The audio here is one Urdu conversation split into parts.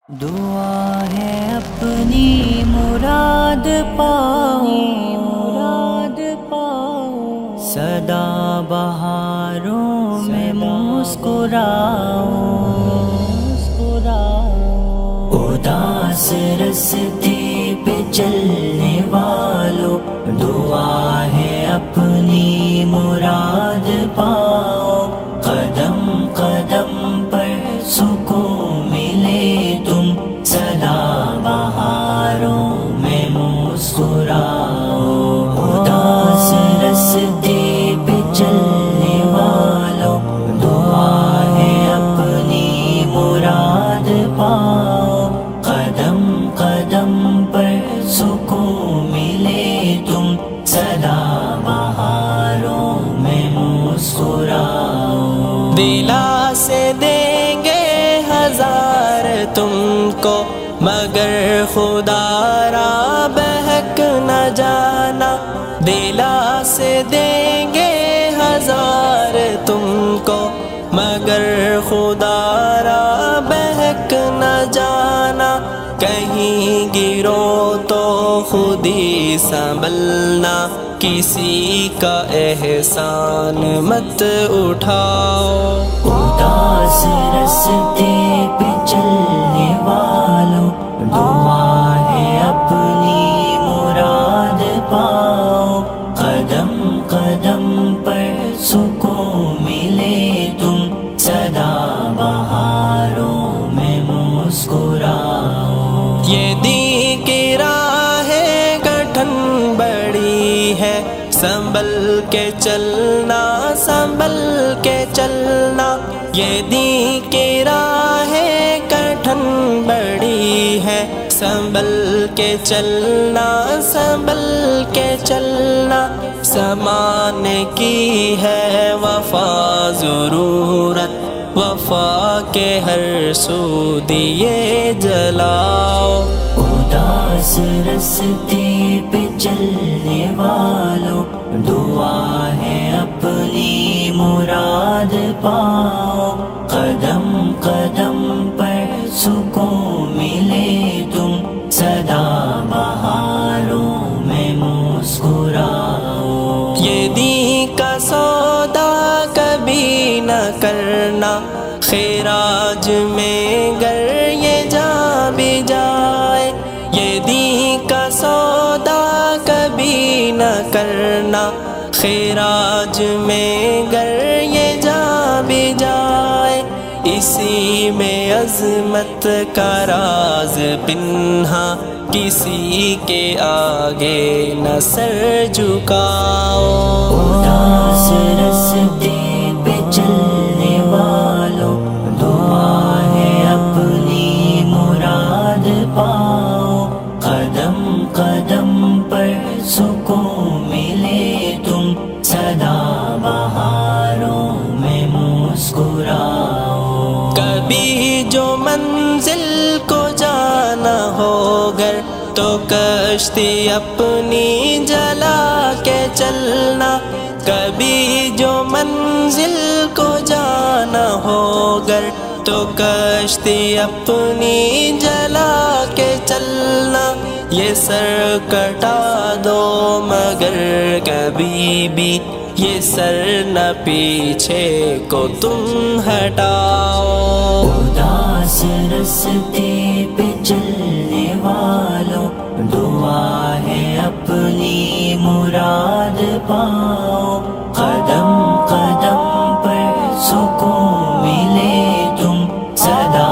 دعا ہے اپنی مراد پاؤ، صدا بہاروں میں مسکراؤ، اداس رستے پہ چلنے والوں دعا ہے اپنی مراد پاؤ، قدم قدم پر سکون ملے تم صدا بہاروں میں مسکراؤ، اداس رستے پہ چلنے والوں دعا ہے اپنی مراد پاؤ، قدم قدم پر سکون ملے تم صدا بہاروں میں مسکراؤ، دلا سے دیں گے ہزار تم کو مگر خدا را بہک نہ جانا، دلا سے دیں گے ہزار تم کو مگر خدا را بہک نہ جانا، کہیں گرو تو خود ہی سنبھلنا، کسی کا احسان مت اٹھاؤ، اداس رستے پہ چلنے والوں دعا ہے اپنی مراد پاؤ، قدم قدم پر سکون ملے تم صدا بہاروں میں مسکراؤ، یہ دین کی راہ کٹھن بڑی ہے، سنبھل کے چلنا سنبھل کے چلنا، یہ دین کی راہ کٹھن بڑی ہے، سنبھل کے چلنا سنبھل کے چلنا، زمانے کی ہے وفا ضرورت، وفا کے ہر سو دیے جلاؤ، اداس رستے پہ چلنے والوں دعا ہے اپنی مراد پاؤ، قدم قدم پر سکون ملے تم صدا بہاروں میں مسکراؤ، یہ دین کا سودا کبھی نہ کرنا، خراج میں گر یہ جا بھی جائے، یہ دین کا سودا کبھی نہ کرنا، خراج میں گر یہ جا بھی جائے، اسی میں عظمت کا راز پنہا، کسی کے آگے نہ سر جھکاؤ، اداس رستے پہ چلنے والوں دعا ہے اپنی مراد پاؤ، قدم قدم پر سکون ملے تم صدا بہاروں میں مسکراؤ، کبھی جو منزل کو جانا ہو گر تو کشتی اپنی جلا کے چلنا، کبھی جو منزل کو جانا ہو گر تو کشتی اپنی جلا کے چلنا، یہ سر کٹا دو مگر کبھی بھی یہ سر نہ پیچھے کو تم ہٹاؤ، اداس رستے پہ چلنے والوں دعا ہے اپنی مراد پاؤ، قدم قدم پر سکون ملے تم صدا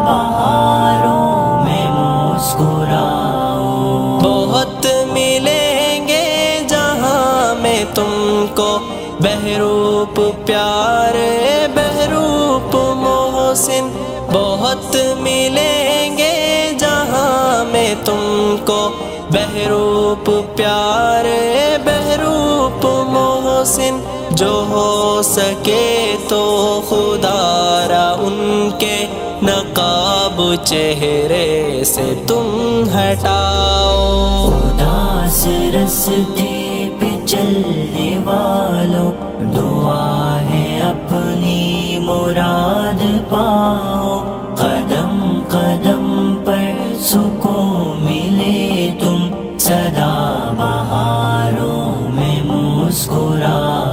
بہاروں میں مسکراؤ، بہت ملیں گے جہاں میں تم کو بہروپ پیارے بہروپ محسن، بہت ملیں گے جہاں میں تم کو بہروپ پیارے بہروپ محسن، جو ہو سکے تو خدا را ان کے نقاب چہرے سے تم ہٹاؤ، اداس رستے پہ چلنے والوں دعا ہے اپنی مراد پاؤ، قدم قدم مسکرا